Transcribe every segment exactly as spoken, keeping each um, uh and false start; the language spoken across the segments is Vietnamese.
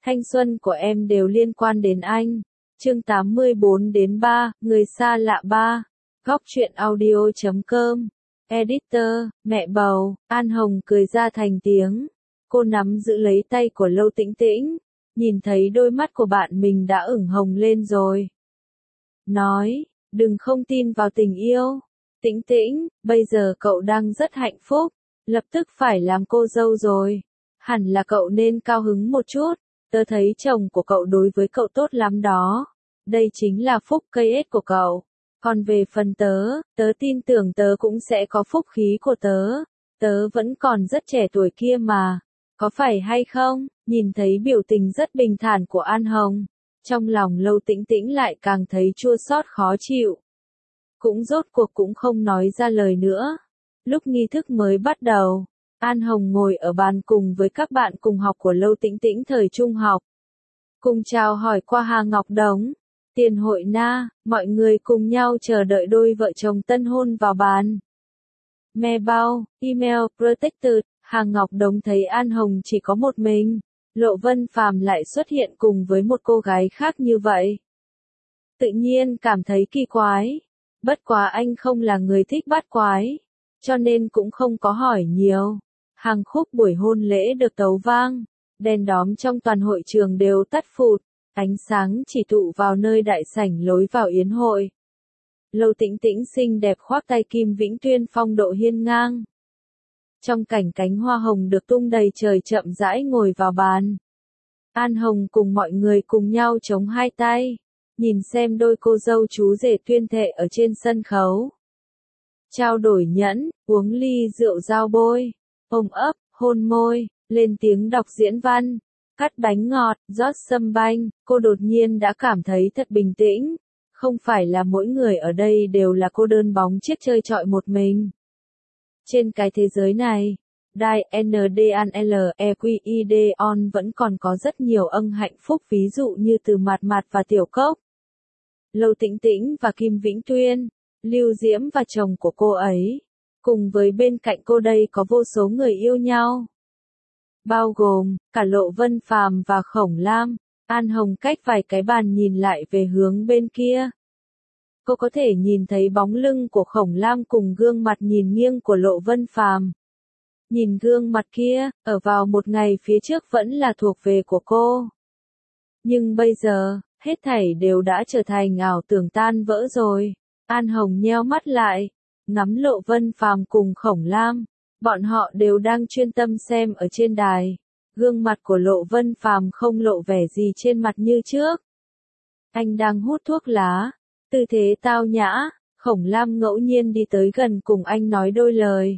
thanh xuân của em đều liên quan đến anh. Chương tám mươi bốn đến ba, người xa lạ ba. Góc truyện audio chấm com. Editor, mẹ bầu, An Hồng cười ra thành tiếng. Cô nắm giữ lấy tay của Lâu Tĩnh Tĩnh, nhìn thấy đôi mắt của bạn mình đã ửng hồng lên rồi. Nói, đừng không tin vào tình yêu. Tĩnh Tĩnh, bây giờ cậu đang rất hạnh phúc, lập tức phải làm cô dâu rồi. Hẳn là cậu nên cao hứng một chút, tớ thấy chồng của cậu đối với cậu tốt lắm đó. Đây chính là phúc cây ết của cậu. Còn về phần tớ, tớ tin tưởng tớ cũng sẽ có phúc khí của tớ. Tớ vẫn còn rất trẻ tuổi kia mà. Có phải hay không? Nhìn thấy biểu tình rất bình thản của An Hồng, trong lòng Lâu Tĩnh Tĩnh lại càng thấy chua xót khó chịu. Cũng rốt cuộc cũng không nói ra lời nữa. Lúc nghi thức mới bắt đầu, An Hồng ngồi ở bàn cùng với các bạn cùng học của Lâu Tĩnh Tĩnh thời trung học. Cùng chào hỏi qua Hà Ngọc Đống, Tiền Hội Na, mọi người cùng nhau chờ đợi đôi vợ chồng tân hôn vào bàn. Mailbox, email, protected, Hà Ngọc Đống thấy An Hồng chỉ có một mình, Lộ Vân Phàm lại xuất hiện cùng với một cô gái khác như vậy. Tự nhiên cảm thấy kỳ quái, bất quá anh không là người thích bắt quái, cho nên cũng không có hỏi nhiều. Hàng khúc buổi hôn lễ được tấu vang, đèn đóm trong toàn hội trường đều tắt phụt, ánh sáng chỉ tụ vào nơi đại sảnh lối vào yến hội. Lâu Tĩnh Tĩnh xinh đẹp khoác tay Kim Vĩnh Tuyên phong độ hiên ngang. Trong cảnh cánh hoa hồng được tung đầy trời chậm rãi ngồi vào bàn. An Hồng cùng mọi người cùng nhau chống hai tay, nhìn xem đôi cô dâu chú rể tuyên thệ ở trên sân khấu. Trao đổi nhẫn, uống ly rượu giao bôi, ôm ấp, hôn môi, lên tiếng đọc diễn văn, cắt bánh ngọt, rót sâm banh, cô đột nhiên đã cảm thấy thật bình tĩnh. Không phải là mỗi người ở đây đều là cô đơn bóng chiếc chơi trọi một mình. Trên cái thế giới này, Đài en đê en lờ e quy i đê on vẫn còn có rất nhiều ân hạnh phúc, ví dụ như Từ Mạt Mạt và Tiểu Cốc, Lâu Tĩnh Tĩnh và Kim Vĩnh Tuyên, Lưu Diễm và chồng của cô ấy. Cùng với bên cạnh cô đây có vô số người yêu nhau. Bao gồm, cả Lộ Vân Phàm và Khổng Lam. An Hồng cách vài cái bàn nhìn lại về hướng bên kia. Cô có thể nhìn thấy bóng lưng của Khổng Lam cùng gương mặt nhìn nghiêng của Lộ Vân Phàm. Nhìn gương mặt kia, ở vào một ngày phía trước vẫn là thuộc về của cô. Nhưng bây giờ, hết thảy đều đã trở thành ảo tưởng tan vỡ rồi. An Hồng nheo mắt lại, ngắm Lộ Vân Phàm cùng Khổng Lam. Bọn họ đều đang chuyên tâm xem ở trên đài. Gương mặt của Lộ Vân Phàm không lộ vẻ gì trên mặt như trước. Anh đang hút thuốc lá, tư thế tao nhã. Khổng Lam ngẫu nhiên đi tới gần cùng anh nói đôi lời.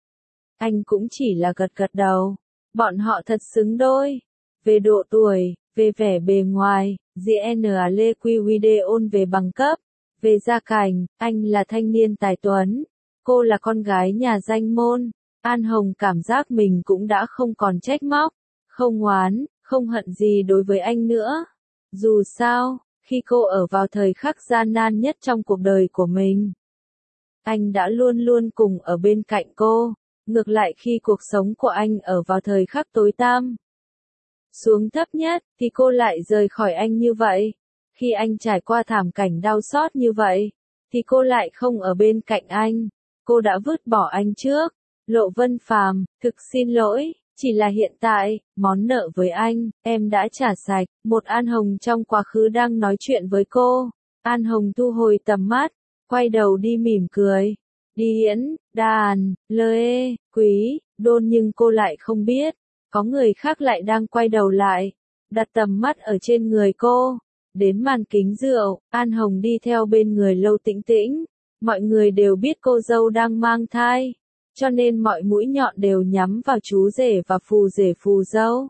Anh cũng chỉ là gật gật đầu. Bọn họ thật xứng đôi. Về độ tuổi, về vẻ bề ngoài, giê en lê quy Videon về bằng cấp, về gia cảnh, anh là thanh niên tài tuấn, cô là con gái nhà danh môn. An Hồng cảm giác mình cũng đã không còn trách móc, không oán, không hận gì đối với anh nữa. Dù sao, khi cô ở vào thời khắc gian nan nhất trong cuộc đời của mình, anh đã luôn luôn cùng ở bên cạnh cô. Ngược lại khi cuộc sống của anh ở vào thời khắc tối tăm, xuống thấp nhất, thì cô lại rời khỏi anh như vậy. Khi anh trải qua thảm cảnh đau xót như vậy, thì cô lại không ở bên cạnh anh. Cô đã vứt bỏ anh trước. Lộ Vân Phàm, thực xin lỗi, chỉ là hiện tại, món nợ với anh, em đã trả sạch. Một An Hồng trong quá khứ đang nói chuyện với cô. An Hồng thu hồi tầm mắt, quay đầu đi mỉm cười. Điển, đàn, lê, quý, đôn, nhưng cô lại không biết. Có người khác lại đang quay đầu lại, đặt tầm mắt ở trên người cô. Đến màn kính rượu, An Hồng đi theo bên người Lâu Tĩnh Tĩnh. Mọi người đều biết cô dâu đang mang thai, cho nên mọi mũi nhọn đều nhắm vào chú rể và phù rể phù dâu.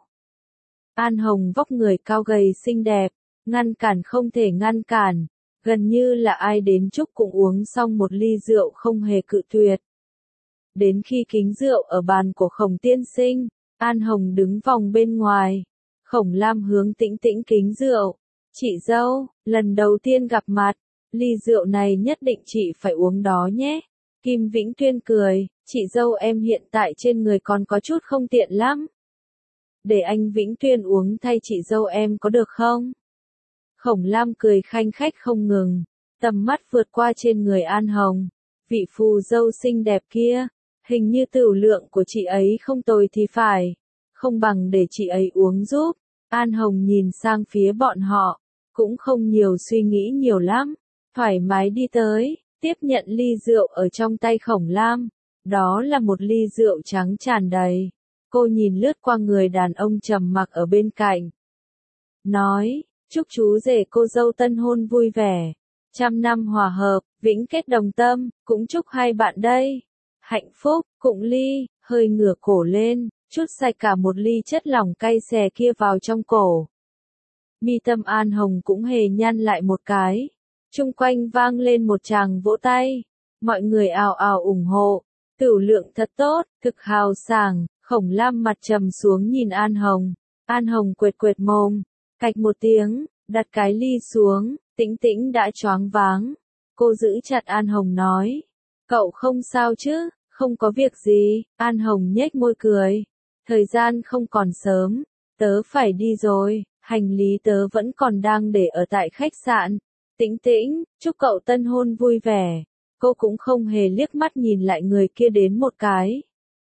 An Hồng vóc người cao gầy xinh đẹp, ngăn cản không thể ngăn cản, gần như là ai đến chúc cũng uống xong một ly rượu không hề cự tuyệt. Đến khi kính rượu ở bàn của Khổng tiên sinh, An Hồng đứng vòng bên ngoài. Khổng Lam hướng Tĩnh Tĩnh kính rượu. Chị dâu, lần đầu tiên gặp mặt, ly rượu này nhất định chị phải uống đó nhé. Kim Vĩnh Tuyên cười, chị dâu em hiện tại trên người còn có chút không tiện lắm. để anh Vĩnh Tuyên uống thay chị dâu em có được không? Khổng Lam cười khanh khách không ngừng, tầm mắt vượt qua trên người An Hồng. Vị phù dâu xinh đẹp kia, hình như tửu lượng của chị ấy không tồi thì phải, không bằng để chị ấy uống giúp. An Hồng nhìn sang phía bọn họ, cũng không nhiều suy nghĩ nhiều lắm, thoải mái đi tới, tiếp nhận ly rượu ở trong tay Khổng Lam. Đó là một ly rượu trắng tràn đầy. Cô nhìn lướt qua người đàn ông trầm mặc ở bên cạnh. Nói, chúc chú rể cô dâu tân hôn vui vẻ, trăm năm hòa hợp, vĩnh kết đồng tâm, cũng chúc hai bạn đây hạnh phúc. Cụng ly, hơi ngửa cổ lên, chút sạch cả một ly chất lỏng cay xè kia vào trong cổ. Mi tâm An Hồng cũng hề nhăn lại một cái. Chung quanh vang lên một tràng vỗ tay. Mọi người ào ào ủng hộ. Tửu lượng thật tốt, thực hào sảng. Khổng Lam mặt trầm xuống nhìn An Hồng. An Hồng quệt quệt mồm, cạch một tiếng, đặt cái ly xuống. Tĩnh Tĩnh đã choáng váng. Cô giữ chặt An Hồng nói. Cậu không sao chứ? Không có việc gì. An Hồng nhếch môi cười. Thời gian không còn sớm. Tớ phải đi rồi. Hành lý tớ vẫn còn đang để ở tại khách sạn. Tĩnh Tĩnh, chúc cậu tân hôn vui vẻ. Cô cũng không hề liếc mắt nhìn lại người kia đến một cái.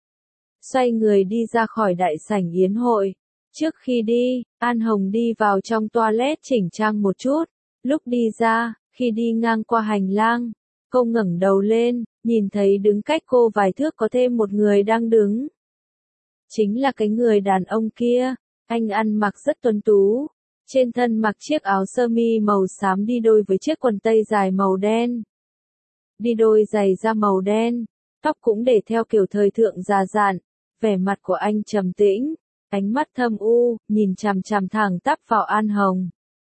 Xoay người đi ra khỏi đại sảnh yến hội. Trước khi đi, An Hồng đi vào trong toilet chỉnh trang một chút. Lúc đi ra, khi đi ngang qua hành lang, cô ngẩng đầu lên, nhìn thấy đứng cách cô vài thước có thêm một người đang đứng. Chính là cái người đàn ông kia. Anh ăn mặc rất tuấn tú, trên thân mặc chiếc áo sơ mi màu xám đi đôi với chiếc quần tây dài màu đen. Đi đôi giày da màu đen, tóc cũng để theo kiểu thời thượng già dặn, vẻ mặt của anh trầm tĩnh, ánh mắt thâm u, nhìn chằm chằm thẳng tắp vào An Hồng.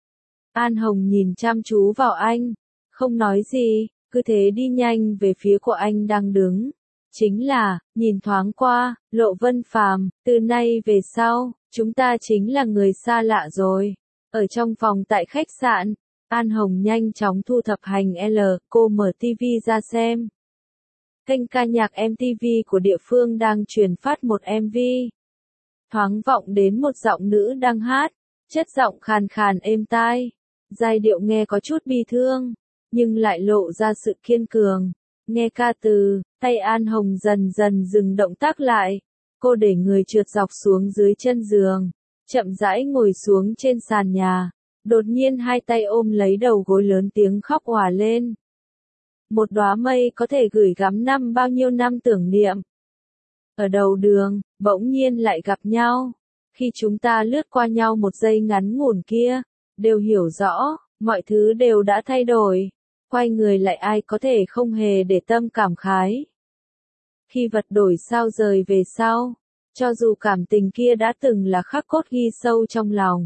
An Hồng nhìn chăm chú vào anh, không nói gì, cứ thế đi nhanh về phía của anh đang đứng. Chính là, nhìn thoáng qua, Lộ Vân Phàm, từ nay về sau, chúng ta chính là người xa lạ rồi. Ở trong phòng tại khách sạn, An Hồng nhanh chóng thu thập hành L, cô mở tivi ra xem. Kênh ca nhạc em tê vê của địa phương đang truyền phát một em vê. Thoáng vọng đến một giọng nữ đang hát, chất giọng khàn khàn êm tai. Giai điệu nghe có chút bi thương, nhưng lại lộ ra sự kiên cường. Nghe ca từ, tay An Hồng dần dần dừng động tác lại. Cô để người trượt dọc xuống dưới chân giường, chậm rãi ngồi xuống trên sàn nhà. Đột nhiên hai tay ôm lấy đầu gối lớn tiếng khóc òa lên. Một đóa mây có thể gửi gắm năm bao nhiêu năm tưởng niệm. Ở đầu đường, bỗng nhiên lại gặp nhau. Khi chúng ta lướt qua nhau một giây ngắn ngủn kia, đều hiểu rõ, mọi thứ đều đã thay đổi. Quay người lại ai có thể không hề để tâm cảm khái. Khi vật đổi sao rời về sau, cho dù cảm tình kia đã từng là khắc cốt ghi sâu trong lòng.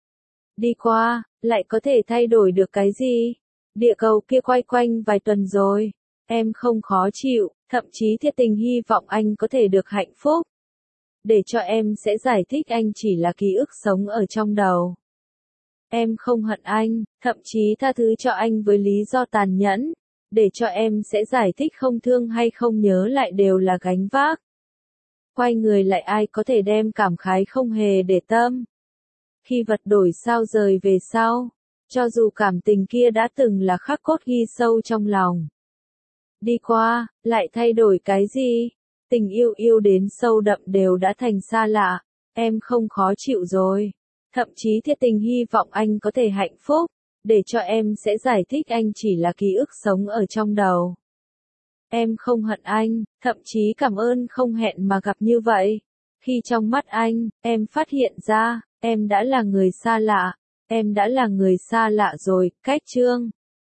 Đi qua, lại có thể thay đổi được cái gì? Địa cầu kia quay quanh vài tuần rồi, em không khó chịu, thậm chí thiệt tình hy vọng anh có thể được hạnh phúc. Để cho em sẽ giải thích anh chỉ là ký ức sống ở trong đầu. Em không hận anh, thậm chí tha thứ cho anh với lý do tàn nhẫn, để cho em sẽ giải thích không thương hay không nhớ lại đều là gánh vác. Quay người lại ai có thể đem cảm khái không hề để tâm. Khi vật đổi sao rời về sau, cho dù cảm tình kia đã từng là khắc cốt ghi sâu trong lòng. Đi qua, lại thay đổi cái gì? Tình yêu yêu đến sâu đậm đều đã thành xa lạ, em không khó chịu rồi. Thậm chí thiệt tình hy vọng anh có thể hạnh phúc, để cho em sẽ giải thích anh chỉ là ký ức sống ở trong đầu. Em không hận anh, thậm chí cảm ơn không hẹn mà gặp như vậy. Khi trong mắt anh, em phát hiện ra, em đã là người xa lạ, em đã là người xa lạ rồi, cách chương.